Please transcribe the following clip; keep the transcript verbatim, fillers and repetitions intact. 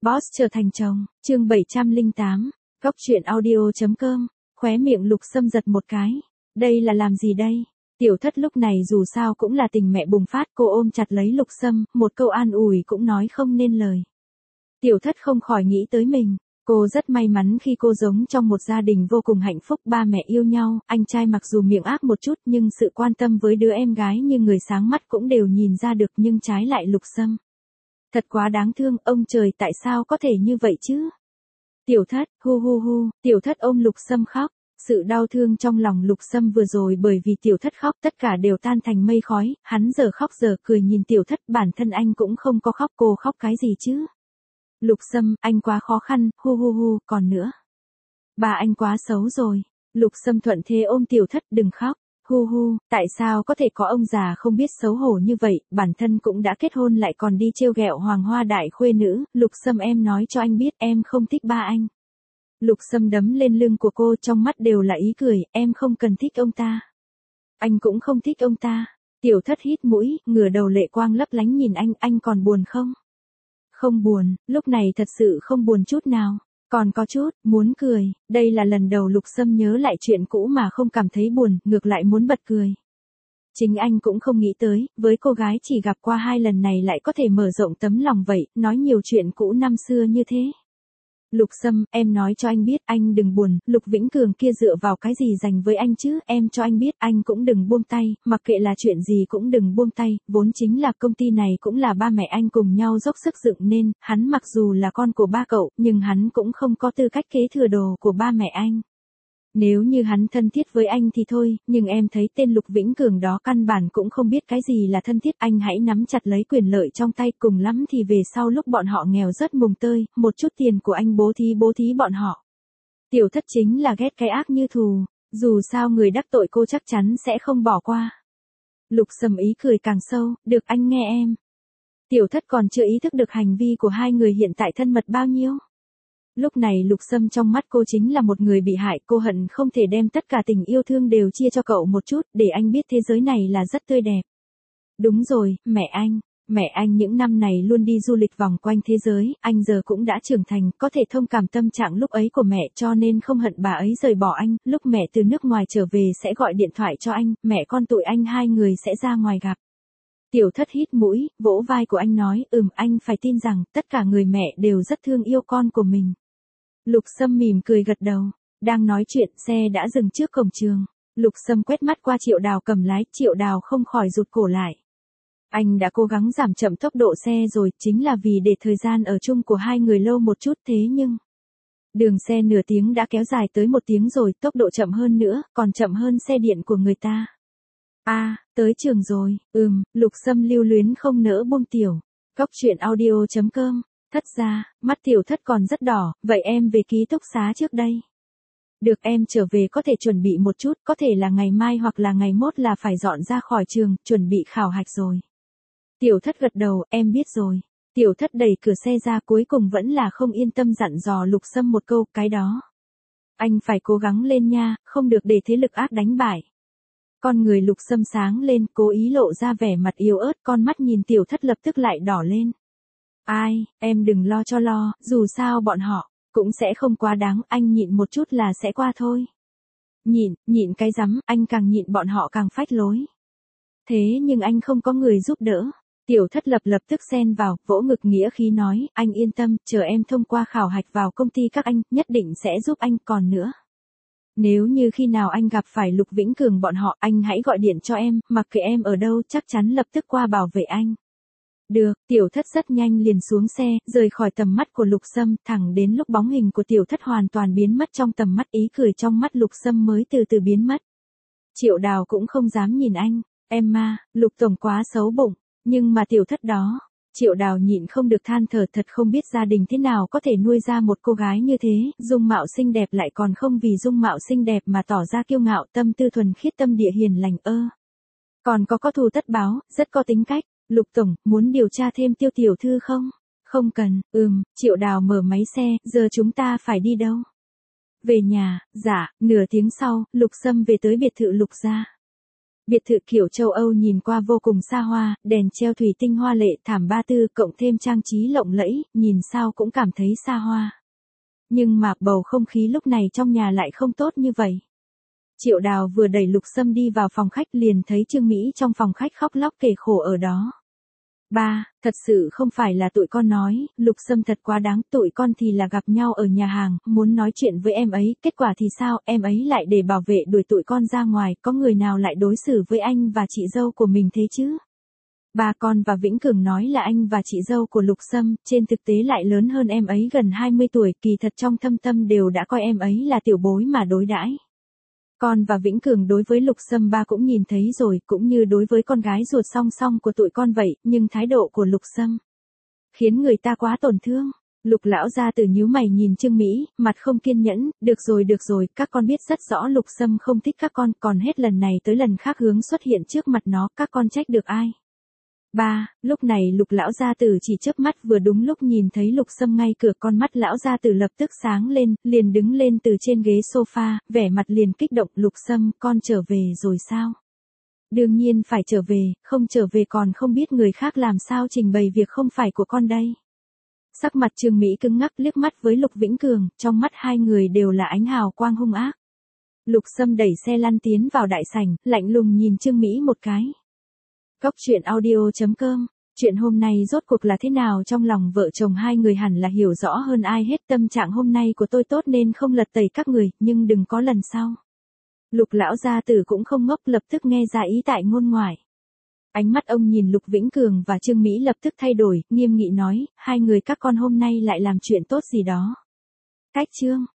Boss trở thành chồng, chương bảy trăm lẻ tám, góc truyện audio.com, khóe miệng Lục Sâm giật một cái. Đây là làm gì đây? Tiểu Thất lúc này dù sao cũng là tình mẹ bùng phát, cô ôm chặt lấy Lục Sâm, một câu an ủi cũng nói không nên lời. Tiểu Thất không khỏi nghĩ tới mình. Cô rất may mắn khi cô giống trong một gia đình vô cùng hạnh phúc, ba mẹ yêu nhau, anh trai mặc dù miệng ác một chút nhưng sự quan tâm với đứa em gái như người sáng mắt cũng đều nhìn ra được, nhưng trái lại Lục Sâm. Thật quá đáng thương, ông trời tại sao có thể như vậy chứ? Tiểu Thất, hu hu hu, Tiểu Thất ôm Lục Sâm khóc. Sự đau thương trong lòng Lục Sâm vừa rồi bởi vì Tiểu Thất khóc tất cả đều tan thành mây khói, hắn giờ khóc giờ cười nhìn Tiểu Thất, bản thân anh cũng không có khóc, cô khóc cái gì chứ? Lục Sâm, anh quá khó khăn, hu hu hu, còn nữa. Bà anh quá xấu rồi. Lục Sâm thuận thế ôm Tiểu Thất, đừng khóc, hu hu, tại sao có thể có ông già không biết xấu hổ như vậy, bản thân cũng đã kết hôn lại còn đi trêu ghẹo hoàng hoa đại khuê nữ. Lục Sâm, em nói cho anh biết em không thích ba anh. Lục Sâm đấm lên lưng của cô, trong mắt đều là ý cười, em không cần thích ông ta. Anh cũng không thích ông ta. Tiểu Thất hít mũi, ngửa đầu lệ quang lấp lánh nhìn anh, anh còn buồn không? Không buồn, lúc này thật sự không buồn chút nào, còn có chút, muốn cười, đây là lần đầu Lục Sâm nhớ lại chuyện cũ mà không cảm thấy buồn, ngược lại muốn bật cười. Chính anh cũng không nghĩ tới, với cô gái chỉ gặp qua hai lần này lại có thể mở rộng tấm lòng vậy, nói nhiều chuyện cũ năm xưa như thế. Lục Sâm, em nói cho anh biết, anh đừng buồn, Lục Vĩnh Cường kia dựa vào cái gì dành với anh chứ, em cho anh biết, anh cũng đừng buông tay, mặc kệ là chuyện gì cũng đừng buông tay, vốn chính là công ty này cũng là ba mẹ anh cùng nhau dốc sức dựng nên, hắn mặc dù là con của ba cậu, nhưng hắn cũng không có tư cách kế thừa đồ của ba mẹ anh. Nếu như hắn thân thiết với anh thì thôi, nhưng em thấy tên Lục Vĩnh Cường đó căn bản cũng không biết cái gì là thân thiết, anh hãy nắm chặt lấy quyền lợi trong tay, cùng lắm thì về sau lúc bọn họ nghèo rớt mùng tơi, một chút tiền của anh bố thí bố thí bọn họ. Tiểu Thất chính là ghét cái ác như thù, dù sao người đắc tội cô chắc chắn sẽ không bỏ qua. Lục Sâm ý cười càng sâu, được anh nghe em. Tiểu Thất còn chưa ý thức được hành vi của hai người hiện tại thân mật bao nhiêu. Lúc này Lục Sâm trong mắt cô chính là một người bị hại, cô hận không thể đem tất cả tình yêu thương đều chia cho cậu một chút, để anh biết thế giới này là rất tươi đẹp. Đúng rồi, mẹ anh, mẹ anh những năm này luôn đi du lịch vòng quanh thế giới, anh giờ cũng đã trưởng thành, có thể thông cảm tâm trạng lúc ấy của mẹ cho nên không hận bà ấy rời bỏ anh, lúc mẹ từ nước ngoài trở về sẽ gọi điện thoại cho anh, mẹ con tụi anh hai người sẽ ra ngoài gặp. Tiểu Thất hít mũi, vỗ vai của anh nói, ừm, anh phải tin rằng, tất cả người mẹ đều rất thương yêu con của mình. Lục Sâm mỉm cười gật đầu, đang nói chuyện, xe đã dừng trước cổng trường. Lục Sâm quét mắt qua Triệu Đào cầm lái, Triệu Đào không khỏi rụt cổ lại. Anh đã cố gắng giảm chậm tốc độ xe rồi, chính là vì để thời gian ở chung của hai người lâu một chút, thế nhưng... Đường xe nửa tiếng đã kéo dài tới một tiếng rồi, tốc độ chậm hơn nữa, còn chậm hơn xe điện của người ta. A, à, tới trường rồi, ừm, Lục Sâm lưu luyến không nỡ buông tiểu. Góc truyện audio.com. Thất ra, mắt Tiểu Thất còn rất đỏ, vậy em về ký túc xá trước đây. Được, em trở về có thể chuẩn bị một chút, có thể là ngày mai hoặc là ngày mốt là phải dọn ra khỏi trường, chuẩn bị khảo hạch rồi. Tiểu Thất gật đầu, em biết rồi. Tiểu Thất đẩy cửa xe ra, cuối cùng vẫn là không yên tâm dặn dò Lục Sâm một câu, cái đó. Anh phải cố gắng lên nha, không được để thế lực ác đánh bại. Con người Lục Sâm sáng lên, cố ý lộ ra vẻ mặt yếu ớt, con mắt nhìn Tiểu Thất lập tức lại đỏ lên. Ai, em đừng lo cho lo, dù sao bọn họ, cũng sẽ không quá đáng, anh nhịn một chút là sẽ qua thôi. Nhịn, nhịn cái rắm, anh càng nhịn bọn họ càng phách lối. Thế nhưng anh không có người giúp đỡ. Tiểu Thất lập lập tức xen vào, vỗ ngực nghĩa khí nói, anh yên tâm, chờ em thông qua khảo hạch vào công ty các anh, nhất định sẽ giúp anh, còn nữa. Nếu như khi nào anh gặp phải Lục Vĩnh Cường bọn họ, anh hãy gọi điện cho em, mặc kệ em ở đâu, chắc chắn lập tức qua bảo vệ anh. Được, Tiểu Thất rất nhanh liền xuống xe, rời khỏi tầm mắt của Lục Sâm, thẳng đến lúc bóng hình của Tiểu Thất hoàn toàn biến mất trong tầm mắt, ý cười trong mắt Lục Sâm mới từ từ biến mất. Triệu Đào cũng không dám nhìn anh, em ma, Lục tổng quá xấu bụng, nhưng mà Tiểu Thất đó. Triệu Đào nhịn không được than thở, thật không biết gia đình thế nào có thể nuôi ra một cô gái như thế, dung mạo xinh đẹp lại còn không vì dung mạo xinh đẹp mà tỏ ra kiêu ngạo, tâm tư thuần khiết, tâm địa hiền lành ơ. Còn có có thù tất báo, rất có tính cách. Lục tổng, muốn điều tra thêm Tiêu tiểu thư không? Không cần, ừm, Triệu Đào mở máy xe, giờ chúng ta phải đi đâu? Về nhà, dạ, nửa tiếng sau, Lục Sâm về tới biệt thự Lục gia. Biệt thự kiểu châu Âu nhìn qua vô cùng xa hoa, đèn treo thủy tinh hoa lệ, thảm ba tư, cộng thêm trang trí lộng lẫy, nhìn sao cũng cảm thấy xa hoa. Nhưng mà bầu không khí lúc này trong nhà lại không tốt như vậy. Triệu Đào vừa đẩy Lục Sâm đi vào phòng khách liền thấy Trương Mỹ trong phòng khách khóc lóc kể khổ ở đó. Ba, thật sự không phải là tụi con nói, Lục Sâm thật quá đáng, tụi con thì là gặp nhau ở nhà hàng, muốn nói chuyện với em ấy, kết quả thì sao, em ấy lại để bảo vệ đuổi tụi con ra ngoài, có người nào lại đối xử với anh và chị dâu của mình thế chứ? Ba con và Vĩnh Cường nói là anh và chị dâu của Lục Sâm, trên thực tế lại lớn hơn em ấy gần hai mươi tuổi, kỳ thật trong thâm tâm đều đã coi em ấy là tiểu bối mà đối đãi. Con và Vĩnh Cường đối với Lục Sâm ba cũng nhìn thấy rồi, cũng như đối với con gái ruột song song của tụi con vậy, nhưng thái độ của Lục Sâm khiến người ta quá tổn thương. Lục lão gia tử nhíu mày nhìn Trương Mỹ, mặt không kiên nhẫn, được rồi được rồi, các con biết rất rõ Lục Sâm không thích các con, còn hết lần này tới lần khác hướng xuất hiện trước mặt nó, các con trách được ai? Ba, lúc này Lục lão gia tử chỉ chớp mắt vừa đúng lúc nhìn thấy Lục Sâm ngay cửa, con mắt lão gia tử lập tức sáng lên, liền đứng lên từ trên ghế sofa, vẻ mặt liền kích động, Lục Sâm, con trở về rồi sao? Đương nhiên phải trở về, không trở về còn không biết người khác làm sao trình bày việc không phải của con đây. Sắc mặt Trương Mỹ cứng ngắc liếc mắt với Lục Vĩnh Cường, trong mắt hai người đều là ánh hào quang hung ác. Lục Sâm đẩy xe lăn tiến vào đại sảnh, lạnh lùng nhìn Trương Mỹ một cái. Góc truyện audio chấm com, chuyện hôm nay rốt cuộc là thế nào, trong lòng vợ chồng hai người hẳn là hiểu rõ hơn ai hết, tâm trạng hôm nay của tôi tốt nên không lật tẩy các người, nhưng đừng có lần sau. Lục lão gia tử cũng không ngốc, lập tức nghe ra ý tại ngôn ngoại. Ánh mắt ông nhìn Lục Vĩnh Cường và Trương Mỹ lập tức thay đổi, nghiêm nghị nói, hai người các con hôm nay lại làm chuyện tốt gì đó. Cách chương